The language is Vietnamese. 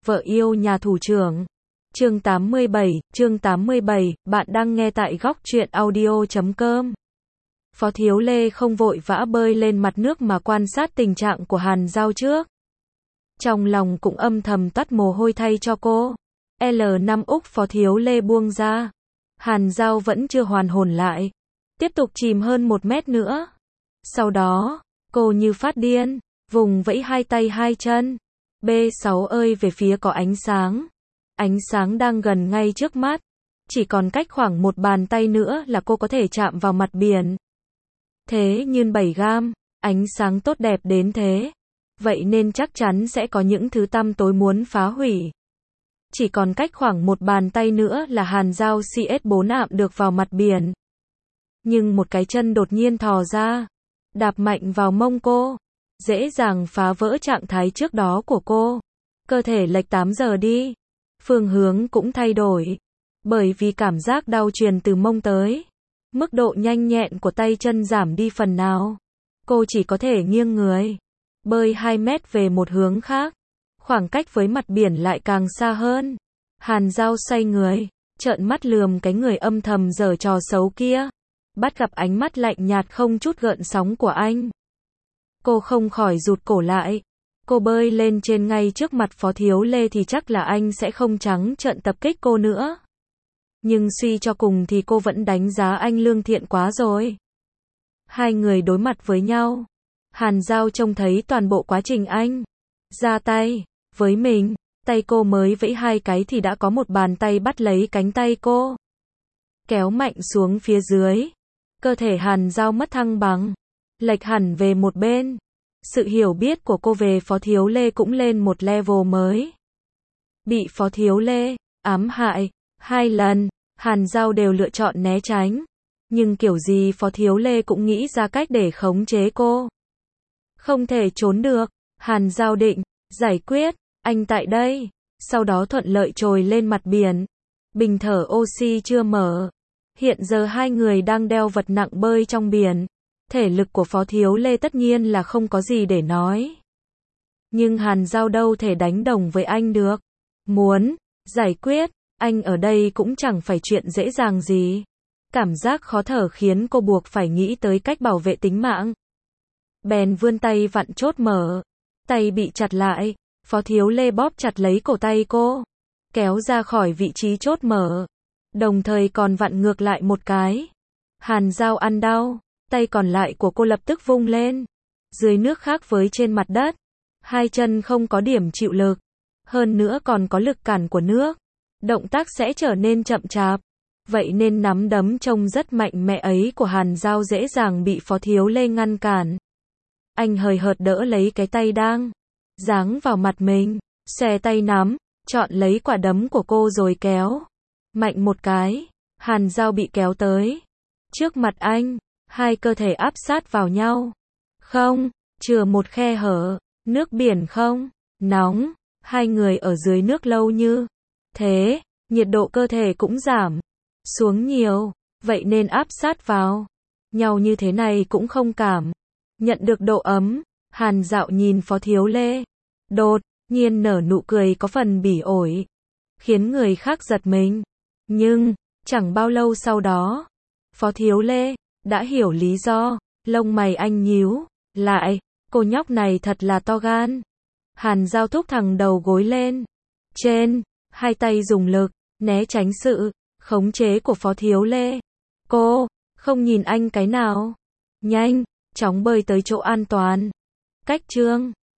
vợ yêu nhà thủ trưởng. Chương 87, bạn đang nghe tại góc truyện audio.com. Phó Thiếu Lê không vội vã bơi lên mặt nước mà quan sát tình trạng của Hàn Giao trước. Trong lòng cũng âm thầm toát mồ hôi thay cho cô. L5 úc Phó Thiếu Lê buông ra. Hàn Giao vẫn chưa hoàn hồn lại. Tiếp tục chìm hơn 1 mét nữa. Sau đó, cô như phát điên, vùng vẫy hai tay hai chân. B6 ơi về phía có ánh sáng. Ánh sáng đang gần ngay trước mắt. Chỉ còn cách khoảng 1 bàn tay nữa là cô có thể chạm vào mặt biển. Thế nhưng 7 gam, ánh sáng tốt đẹp đến thế. Vậy nên chắc chắn sẽ có những thứ tăm tối muốn phá hủy. Chỉ còn cách khoảng 1 bàn tay nữa là Hàn Giao CS4 ạm được vào mặt biển. Nhưng một cái chân đột nhiên thò ra, đạp mạnh vào mông cô, dễ dàng phá vỡ trạng thái trước đó của cô. Cơ thể lệch 8 giờ đi, phương hướng cũng thay đổi, bởi vì cảm giác đau truyền từ mông tới. Mức độ nhanh nhẹn của tay chân giảm đi phần nào. Cô chỉ có thể nghiêng người, bơi 2 mét về một hướng khác. Khoảng cách với mặt biển lại càng xa hơn. Hàn Giao xoay người, trợn mắt lườm cái người âm thầm giở trò xấu kia. Bắt gặp ánh mắt lạnh nhạt không chút gợn sóng của anh. Cô không khỏi rụt cổ lại. Cô bơi lên trên ngay trước mặt Phó Thiếu Lê thì chắc là anh sẽ không trắng trợn tập kích cô nữa. Nhưng suy cho cùng thì cô vẫn đánh giá anh lương thiện quá rồi. Hai người đối mặt với nhau. Hàn Giao trông thấy toàn bộ quá trình anh ra tay với mình. Tay cô mới vẫy 2 cái thì đã có một bàn tay bắt lấy cánh tay cô, kéo mạnh xuống phía dưới. Cơ thể Hàn Giao mất thăng bằng, lệch hẳn về một bên. Sự hiểu biết của cô về Phó Thiếu Lê cũng lên một level mới. Bị Phó Thiếu Lê ám hại 2 lần, Hàn Giao đều lựa chọn né tránh. Nhưng kiểu gì Phó Thiếu Lê cũng nghĩ ra cách để khống chế cô. Không thể trốn được. Hàn Giao định giải quyết anh tại đây, sau đó thuận lợi trồi lên mặt biển. Bình thở oxy chưa mở. Hiện giờ hai người đang đeo vật nặng bơi trong biển. Thể lực của Phó Thiếu Lê tất nhiên là không có gì để nói. Nhưng Hàn Giao đâu thể đánh đồng với anh được. Muốn giải quyết anh ở đây cũng chẳng phải chuyện dễ dàng gì. Cảm giác khó thở khiến cô buộc phải nghĩ tới cách bảo vệ tính mạng. Bèn vươn tay vặn chốt mở. Tay bị chặt lại. Phó Thiếu Lê bóp chặt lấy cổ tay cô, kéo ra khỏi vị trí chốt mở, đồng thời còn vặn ngược lại một cái. Hàn Giao ăn đau, tay còn lại của cô lập tức vung lên. Dưới nước khác với trên mặt đất, hai chân không có điểm chịu lực, hơn nữa còn có lực cản của nước. Động tác sẽ trở nên chậm chạp. Vậy nên nắm đấm trông rất mạnh mẽ ấy của Hàn Giao dễ dàng bị Phó Thiếu Lê ngăn cản. Anh hời hợt đỡ lấy cái tay đang giáng vào mặt mình, xòe tay nắm, chọn lấy quả đấm của cô rồi kéo mạnh một cái. Hàn Giao bị kéo tới trước mặt anh, hai cơ thể áp sát vào nhau. Không, chừa một khe hở. Nước biển không nóng, hai người ở dưới nước lâu như thế, nhiệt độ cơ thể cũng giảm xuống nhiều, vậy nên áp sát vào nhau như thế này cũng không cảm nhận được độ ấm. Hàn Dạo nhìn Phó Thiếu Lê, đột nhiên nở nụ cười có phần bỉ ổi, khiến người khác giật mình. Nhưng, chẳng bao lâu sau đó, Phó Thiếu Lê đã hiểu lý do, lông mày anh nhíu lại, cô nhóc này thật là to gan. Hàn Giao thúc thẳng đầu gối lên trên, hai tay dùng lực né tránh sự khống chế của Phó Thiếu Lê. Cô không nhìn anh cái nào, nhanh chóng bơi tới chỗ an toàn. Cách chương